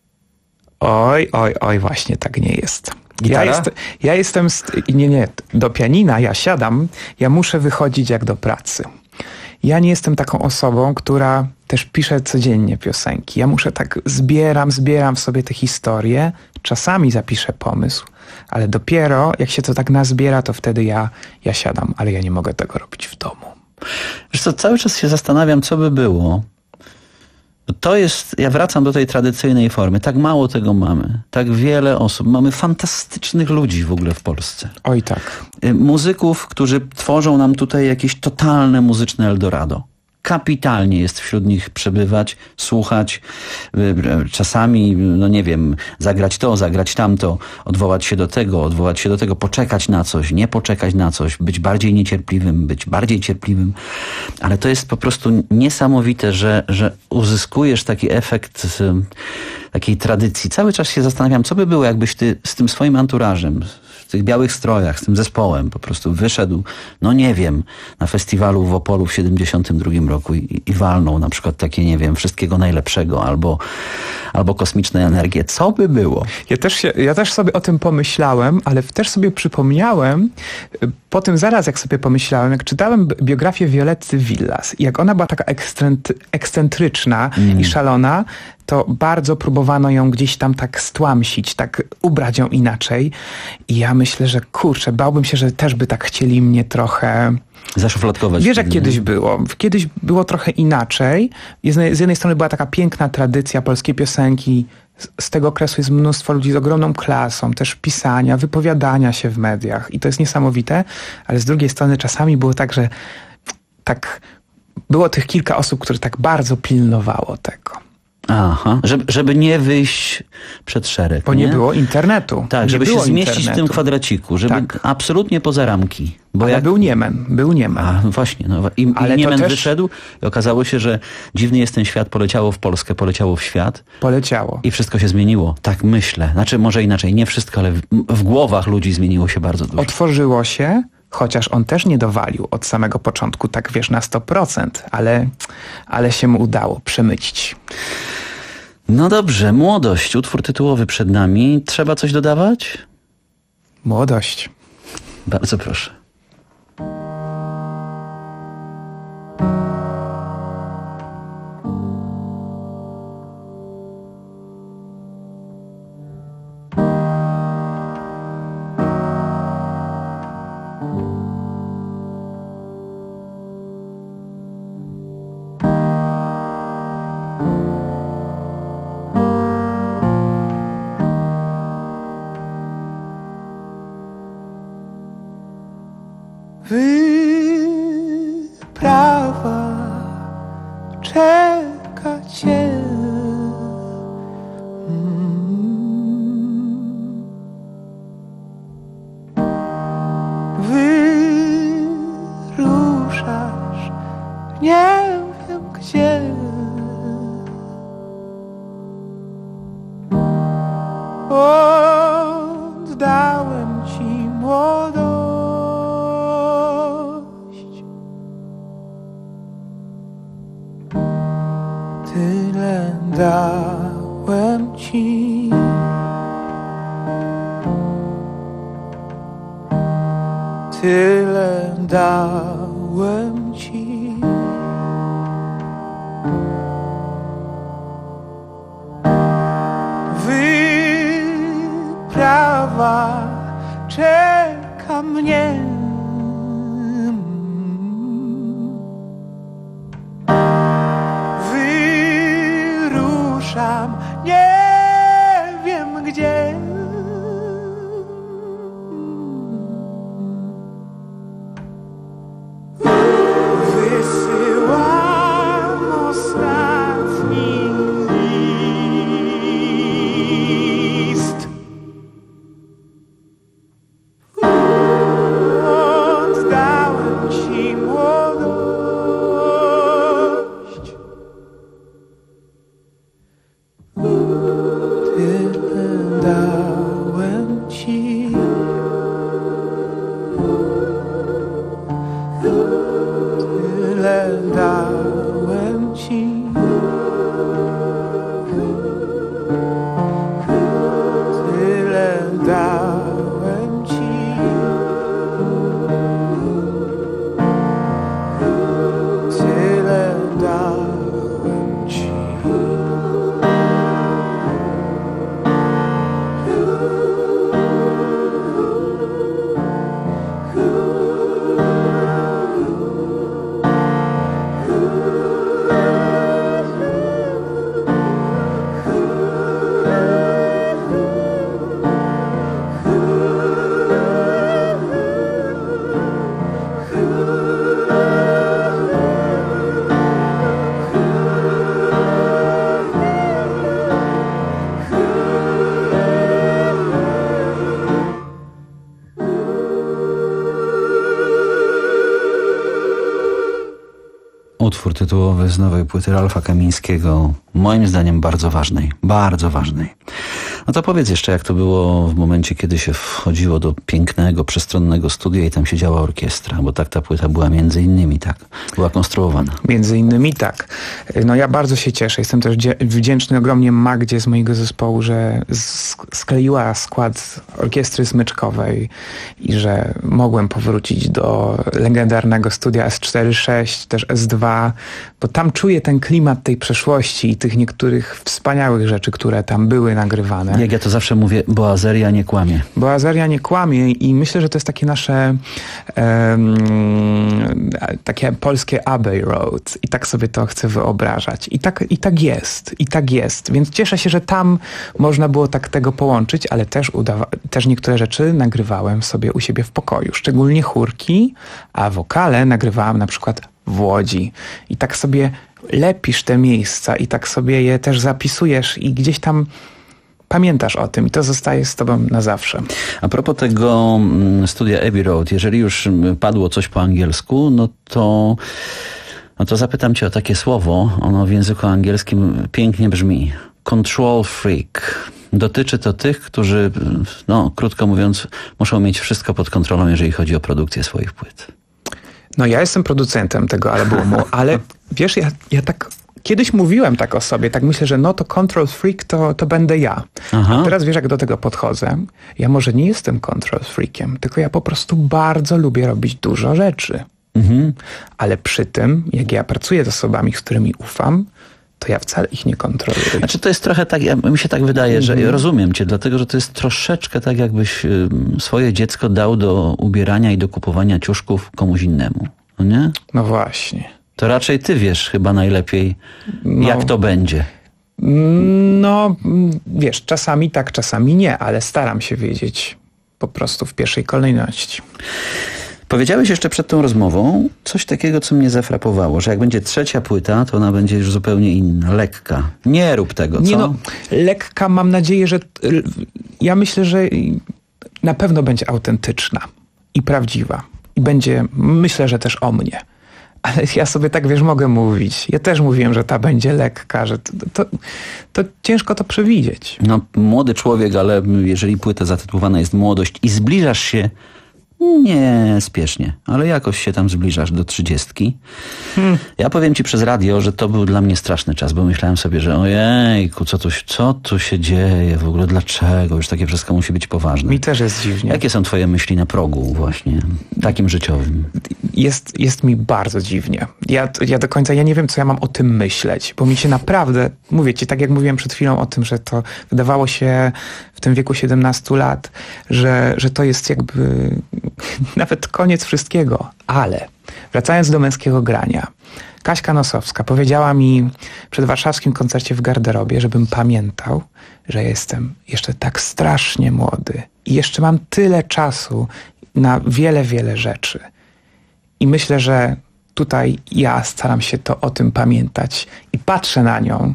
Oj, oj, oj, właśnie tak nie jest. Gitara? Ja, jest, ja jestem... St- nie, nie, do pianina ja siadam, ja muszę wychodzić jak do pracy. Ja nie jestem taką osobą, która też pisze codziennie piosenki. Ja muszę tak, zbieram, zbieram w sobie te historie. Czasami zapiszę pomysł, ale dopiero jak się to tak nazbiera, to wtedy ja, ja siadam, ale ja nie mogę tego robić w domu. Wiesz co, cały czas się zastanawiam, co by było. To jest, ja wracam do tej tradycyjnej formy. Tak mało tego mamy. Tak wiele osób. Mamy fantastycznych ludzi w ogóle w Polsce. Oj tak. Muzyków, którzy tworzą nam tutaj jakieś totalne muzyczne Eldorado. Kapitalnie jest wśród nich przebywać, słuchać, czasami, no nie wiem, zagrać to, zagrać tamto, odwołać się do tego, odwołać się do tego, poczekać na coś, nie poczekać na coś, być bardziej niecierpliwym, być bardziej cierpliwym. Ale to jest po prostu niesamowite, że, że uzyskujesz taki efekt takiej tradycji. Cały czas się zastanawiam, co by było, jakbyś ty z tym swoim anturażem, w tych białych strojach, z tym zespołem po prostu wyszedł, no nie wiem, na festiwalu w Opolu w siedemdziesiątym drugim roku i, i walnął na przykład takie, nie wiem, wszystkiego najlepszego albo, albo kosmiczne energie. Co by było? Ja też, się, ja też sobie o tym pomyślałem, ale też sobie przypomniałem, po tym zaraz jak sobie pomyślałem, jak czytałem biografię Violetty Villas i jak ona była taka ekscent, ekscentryczna mm. i szalona, to bardzo próbowano ją gdzieś tam tak stłamsić, tak ubrać ją inaczej. I ja myślę, że kurczę, bałbym się, że też by tak chcieli mnie trochę... zaszufladkować. Wiesz, jak kiedyś było. Kiedyś było trochę inaczej. Z jednej strony była taka piękna tradycja polskiej piosenki. Z tego okresu jest mnóstwo ludzi z ogromną klasą, też pisania, wypowiadania się w mediach. I to jest niesamowite. Ale z drugiej strony czasami było tak, że tak było tych kilka osób, które tak bardzo pilnowało tego. Aha, żeby, żeby nie wyjść przed szereg. Bo nie, nie było internetu. Tak, nie żeby się zmieścić internetu. w tym kwadraciku, żeby tak. absolutnie poza ramki. Bo Ale jak... był Niemen, był Niemen. A, właśnie, no, i, Ale i Niemen też... wyszedł i okazało się, że dziwny jest ten świat, poleciało w Polskę, poleciało w świat. Poleciało. I wszystko się zmieniło. Tak myślę. Znaczy, może inaczej, nie wszystko, ale w, w głowach ludzi zmieniło się bardzo dużo. Otworzyło się, chociaż on też nie dowalił od samego początku, tak wiesz, na sto procent, ale, ale się mu udało przemycić. No dobrze, Młodość, utwór tytułowy przed nami. Trzeba coś dodawać? Młodość. Bardzo proszę. Wyprawa czeka cię. Mm. Wyruszasz, nie wiem gdzie. Oddałem ci młodość. Tyle dałem ci. Tyle dałem ci. Wyprawa czeka mnie. Wyruszam, nie wiem gdzie. tyle dałem ci. Tyle dałem ci. Tyle dałem ci. Utwór tytułowy z nowej płyty Ralfa Kamińskiego, moim zdaniem bardzo ważnej, bardzo ważnej. No to powiedz jeszcze, jak to było w momencie, kiedy się wchodziło do pięknego, przestronnego studia i tam siedziała orkiestra, bo tak ta płyta była między innymi tak, była konstruowana. Między innymi tak. No ja bardzo się cieszę, jestem też wdzięczny ogromnie Magdzie z mojego zespołu, że skleiła skład orkiestry smyczkowej i że mogłem powrócić do legendarnego studia S cztery sześć, też S dwa, bo tam czuję ten klimat tej przeszłości i tych niektórych wspaniałych rzeczy, które tam były nagrywane. Jak ja to zawsze mówię, Boazeria nie kłamie. Boazeria nie kłamie i myślę, że to jest takie nasze um, takie polskie Abbey Road i tak sobie to chcę wyobrażać. I tak, i tak jest, i tak jest. Więc cieszę się, że tam można było tak tego połączyć, ale też, udawa- też niektóre rzeczy nagrywałem sobie u siebie w pokoju, szczególnie chórki, a wokale nagrywałem na przykład w Łodzi. I tak sobie lepisz te miejsca i tak sobie je też zapisujesz i gdzieś tam pamiętasz o tym i to zostaje z tobą na zawsze. A propos tego studia Abbey Road, jeżeli już padło coś po angielsku, no to, no to zapytam cię o takie słowo. Ono w języku angielskim pięknie brzmi. Control freak. Dotyczy to tych, którzy, no krótko mówiąc, muszą mieć wszystko pod kontrolą, jeżeli chodzi o produkcję swoich płyt. No ja jestem producentem tego albumu, ale wiesz, ja, ja tak kiedyś mówiłem tak o sobie, tak myślę, że no to control freak to, to będę ja. Aha. A teraz wiesz, jak do tego podchodzę? Ja może nie jestem control freakiem, tylko ja po prostu bardzo lubię robić dużo rzeczy. Mhm. Ale przy tym, jak ja pracuję z osobami, z którymi ufam, to ja wcale ich nie kontroluję. Znaczy to jest trochę tak, ja, mi się tak wydaje, mm-hmm. że ja rozumiem cię, dlatego, że to jest troszeczkę tak, jakbyś y, swoje dziecko dał do ubierania i do kupowania ciuszków komuś innemu. No nie? No właśnie. To raczej ty wiesz chyba najlepiej, no, jak to będzie. No, wiesz, czasami tak, czasami nie, ale staram się wiedzieć po prostu w pierwszej kolejności. Powiedziałeś jeszcze przed tą rozmową coś takiego, co mnie zafrapowało, że jak będzie trzecia płyta, to ona będzie już zupełnie inna, lekka. Nie rób tego, co? Nie no, lekka, mam nadzieję, że ja myślę, że na pewno będzie autentyczna i prawdziwa. I będzie, myślę, że też o mnie. Ale ja sobie tak, wiesz, mogę mówić. Ja też mówiłem, że ta będzie lekka, że to, to, to ciężko to przewidzieć. No, młody człowiek, ale jeżeli płyta zatytułowana jest Młodość i zbliżasz się nie spiesznie, ale jakoś się tam zbliżasz do trzydziestki. Hmm. Ja powiem ci przez radio, że to był dla mnie straszny czas, bo myślałem sobie, że ojejku, co tu, co tu się dzieje w ogóle, dlaczego? Już takie wszystko musi być poważne. Mi też jest dziwnie. Jakie są twoje myśli na progu właśnie, takim życiowym? Jest, jest mi bardzo dziwnie. Ja, ja do końca, ja nie wiem, co ja mam o tym myśleć, bo mi się naprawdę, mówię ci, tak jak mówiłem przed chwilą o tym, że to wydawało się w tym wieku siedemnastu lat, że, że to jest jakby nawet koniec wszystkiego, ale wracając do męskiego grania, Kaśka Nosowska powiedziała mi przed warszawskim koncercie w garderobie, żebym pamiętał, że jestem jeszcze tak strasznie młody i jeszcze mam tyle czasu na wiele, wiele rzeczy. I myślę, że tutaj ja staram się to o tym pamiętać i patrzę na nią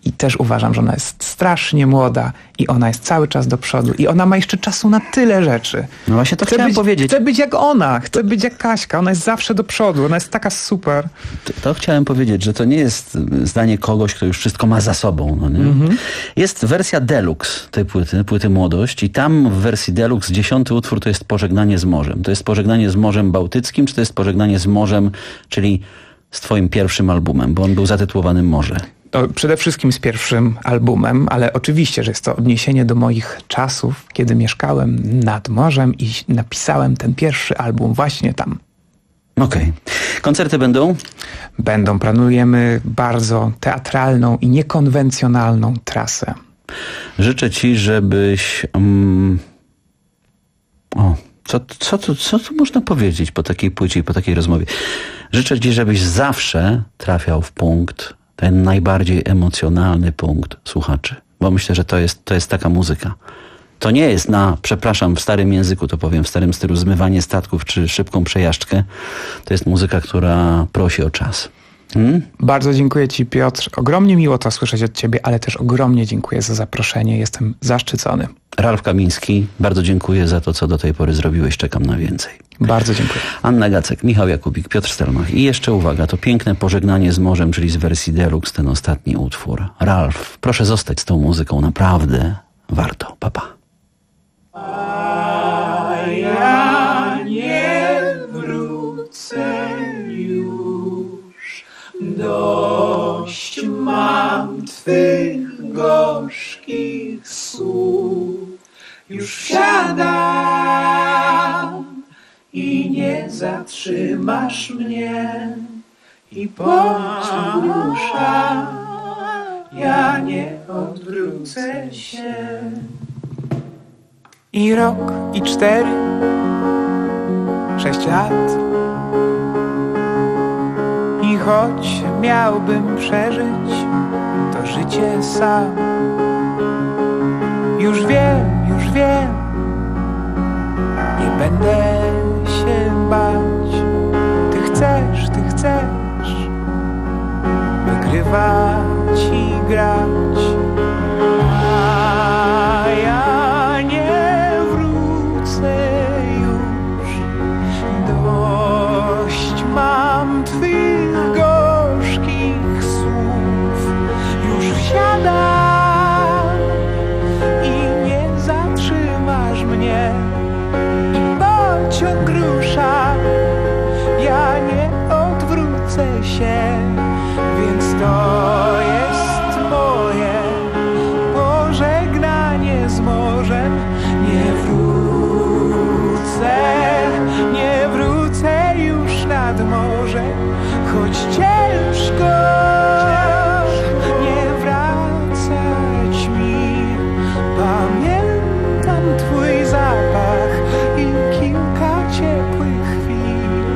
i też uważam, że ona jest strasznie młoda i ona jest cały czas do przodu i ona ma jeszcze czasu na tyle rzeczy. No właśnie to chcę chciałem być, powiedzieć. Chcę być jak ona, chcę być jak Kaśka, ona jest zawsze do przodu, ona jest taka super. To, to chciałem powiedzieć, że to nie jest zdanie kogoś, kto już wszystko ma za sobą. No nie? Mhm. Jest wersja deluxe tej płyty, płyty Młodość i tam w wersji deluxe dziesiąty utwór to jest Pożegnanie z morzem. To jest pożegnanie z Morzem Bałtyckim, czy to jest pożegnanie z morzem, czyli z twoim pierwszym albumem, bo on był zatytułowany Morze. To przede wszystkim z pierwszym albumem, ale oczywiście, że jest to odniesienie do moich czasów, kiedy mieszkałem nad morzem i napisałem ten pierwszy album właśnie tam. Okej. Okay. Koncerty będą? Będą. Planujemy bardzo teatralną i niekonwencjonalną trasę. Życzę ci, żebyś... Um... O, co, co, co, co tu można powiedzieć po takiej płycie i po takiej rozmowie? Życzę ci, żebyś zawsze trafiał w punkt, ten najbardziej emocjonalny punkt słuchaczy. Bo myślę, że to jest, to jest taka muzyka. To nie jest na, przepraszam, w starym języku to powiem, w starym stylu zmywanie statków czy szybką przejażdżkę. To jest muzyka, która prosi o czas. Hmm? Bardzo dziękuję ci, Piotr. Ogromnie miło to słyszeć od ciebie, ale też ogromnie dziękuję za zaproszenie. Jestem zaszczycony. Ralf Kamiński, bardzo dziękuję za to, co do tej pory zrobiłeś. Czekam na więcej. Bardzo dziękuję. Anna Gacek, Michał Jakubik, Piotr Stelmach. I jeszcze uwaga, to piękne Pożegnanie z morzem, czyli z wersji deluxe, ten ostatni utwór. Ralf, proszę zostać z tą muzyką. Naprawdę warto. Pa, pa. A ja nie wrócę już. Dość mam twych gorzkich słów. Już wsiadam i nie zatrzymasz mnie. I pociąg rusza, ja nie odwrócę się. I rok, i cztery, sześć lat. I choć miałbym przeżyć to życie sam, już wiem, już wiem, nie będę się bać. Ty chcesz, ty chcesz wygrywać i grać, a ja nie wrócę już. Dość mam twych gorzkich słów. Już wsiadam i nie zatrzymasz mnie. I pociąg rusza, ja nie odwrócę się. Więc to jest moje pożegnanie z morzem. Nie wrócę, nie wrócę już nad morze, choć ciężko nie wracać mi. Pamiętam twój zapach i kilka ciepłych chwil.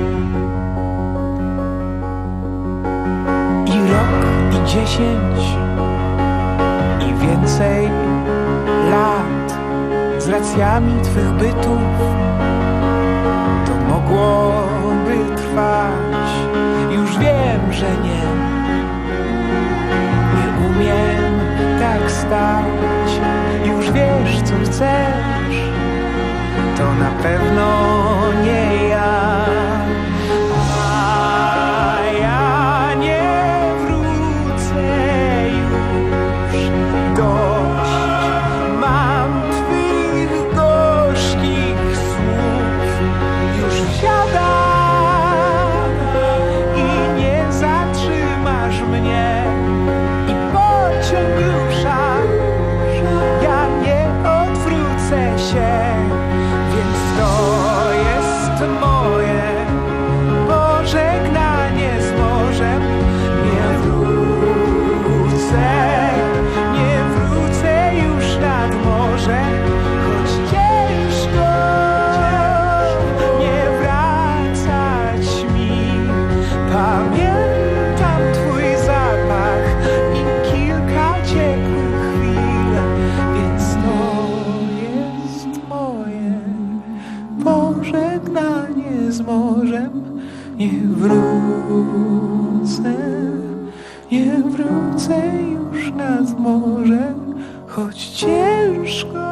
I rok, i dziesięć, i więcej lat z racjami twych bytów to mogłoby trwać. Już wiem, że nie, nie umiem tak stać. Już wiesz, co chcesz, to na pewno nie ja. A ja nie wrócę już. Dość mam twych gorzkich słów. Już wsiadam i nie zatrzymasz mnie. I pociąg rusza, ja nie odwrócę się. Więc to jest moje pożegnanie z morzem. Nie wrócę, nie wrócę już nad morze, choć ciężko nie wracać mi. Pamiętam twój zapach i kilka ciepłych chwil. Więc to jest moje pożegnanie z morzem. Nie wrócę, Nie wrócę już nad morze, choć ciężko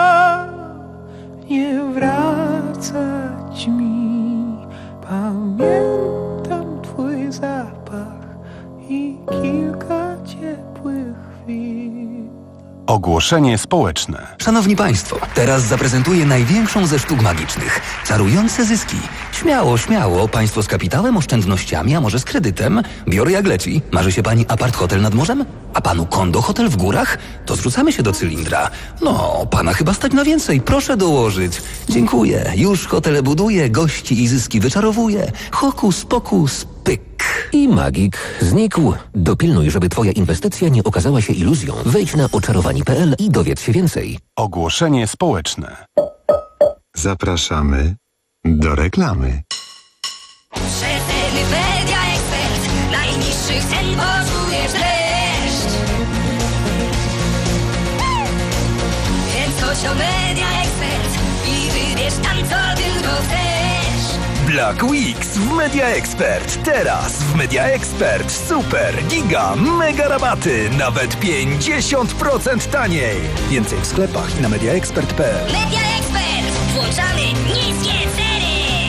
nie wracać mi. Pamiętam twój zapach i kilka ciepłych chwil. Ogłoszenie społeczne. Szanowni Państwo, teraz zaprezentuję największą ze sztuk magicznych. Czarujące zyski. Śmiało, śmiało, Państwo z kapitałem, oszczędnościami, a może z kredytem. Biorę jak leci. Marzy się Pani apart hotel nad morzem? A Panu kondo hotel w górach? To zrzucamy się do cylindra. No, Pana chyba stać na więcej. Proszę dołożyć. Dziękuję. Już hotele buduję, gości i zyski wyczarowuję. Hokus pokus, pyk. I magik znikł. Dopilnuj, żeby Twoja inwestycja nie okazała się iluzją. Wejdź na oczarowani kropka p l i dowiedz się więcej. Ogłoszenie społeczne. Zapraszamy do reklamy. Przeceny Media Expert. Najniższych cen poczujesz dreszcz. Więc chodź do Media Expert i wybierz tam, co tylko chcesz. Black Weeks w Media Expert. Teraz w Media Expert super, giga, mega rabaty. Nawet pięćdziesiąt procent taniej. Więcej w sklepach i na mediaexpert kropka p l. Media Expert. Włączamy niskie ceny.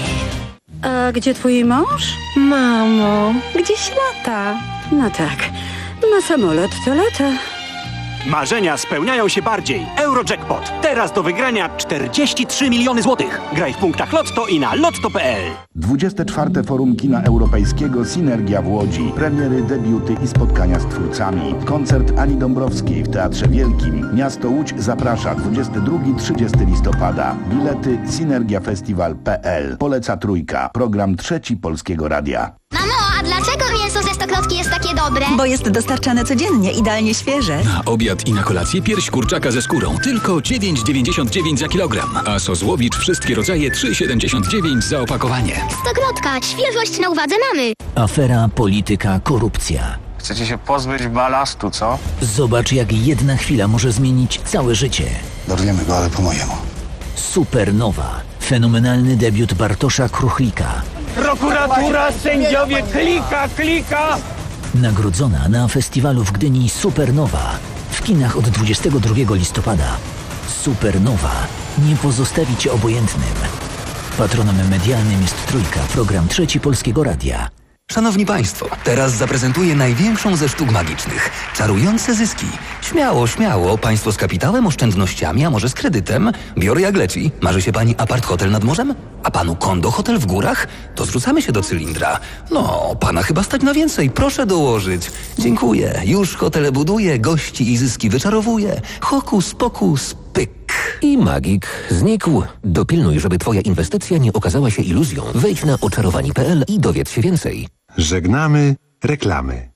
A gdzie twój mąż? Mamo, gdzieś lata. No tak, na samolot to lata. Marzenia spełniają się bardziej. Eurojackpot. Teraz do wygrania czterdzieści trzy miliony złotych. Graj w punktach Lotto i na lotto kropka p l. dwudzieste czwarte Forum Kina Europejskiego Synergia w Łodzi. Premiery, debiuty i spotkania z twórcami. Koncert Ani Dąbrowskiej w Teatrze Wielkim. Miasto Łódź zaprasza dwudziestego drugiego do trzydziestego listopada. Bilety synergiafestiwal kropka p l. Poleca Trójka. Program Trzeci Polskiego Radia. Mamo, a dlaczego mięso ze Stokrotki jest takie dobre? Bo jest dostarczane codziennie, idealnie świeże. Na obiad i na kolację pierś kurczaka ze skórą. Tylko dziewięć dziewięćdziesiąt dziewięć za kilogram. A sos Łowicz wszystkie rodzaje trzy siedemdziesiąt dziewięć za opakowanie. Stokrotka, świeżość na uwadze mamy. Afera, polityka, korupcja. Chcecie się pozbyć balastu, co? Zobacz, jak jedna chwila może zmienić całe życie. Dorwiemy go, ale po mojemu. Supernowa. Fenomenalny debiut Bartosza Kruchlika. Prokuratura, sędziowie, klika, klika! Nagrodzona na festiwalu w Gdyni Supernowa. W kinach od dwudziestego drugiego listopada. Supernowa nie pozostawi Cię obojętnym. Patronem medialnym jest Trójka, program Trzeci Polskiego Radia. Szanowni Państwo, teraz zaprezentuję największą ze sztuk magicznych. Czarujące zyski. Śmiało, śmiało, Państwo z kapitałem, oszczędnościami, a może z kredytem. Biorę jak leci. Marzy się Pani apart hotel nad morzem? A Panu kondo hotel w górach? To zrzucamy się do cylindra. No, Pana chyba stać na więcej. Proszę dołożyć. Dziękuję. Już hotele buduję, gości i zyski wyczarowuję. Hokus pokus, pyk. I magik znikł. Dopilnuj, żeby Twoja inwestycja nie okazała się iluzją. Wejdź na oczarowani kropka p l i dowiedz się więcej. Żegnamy reklamy.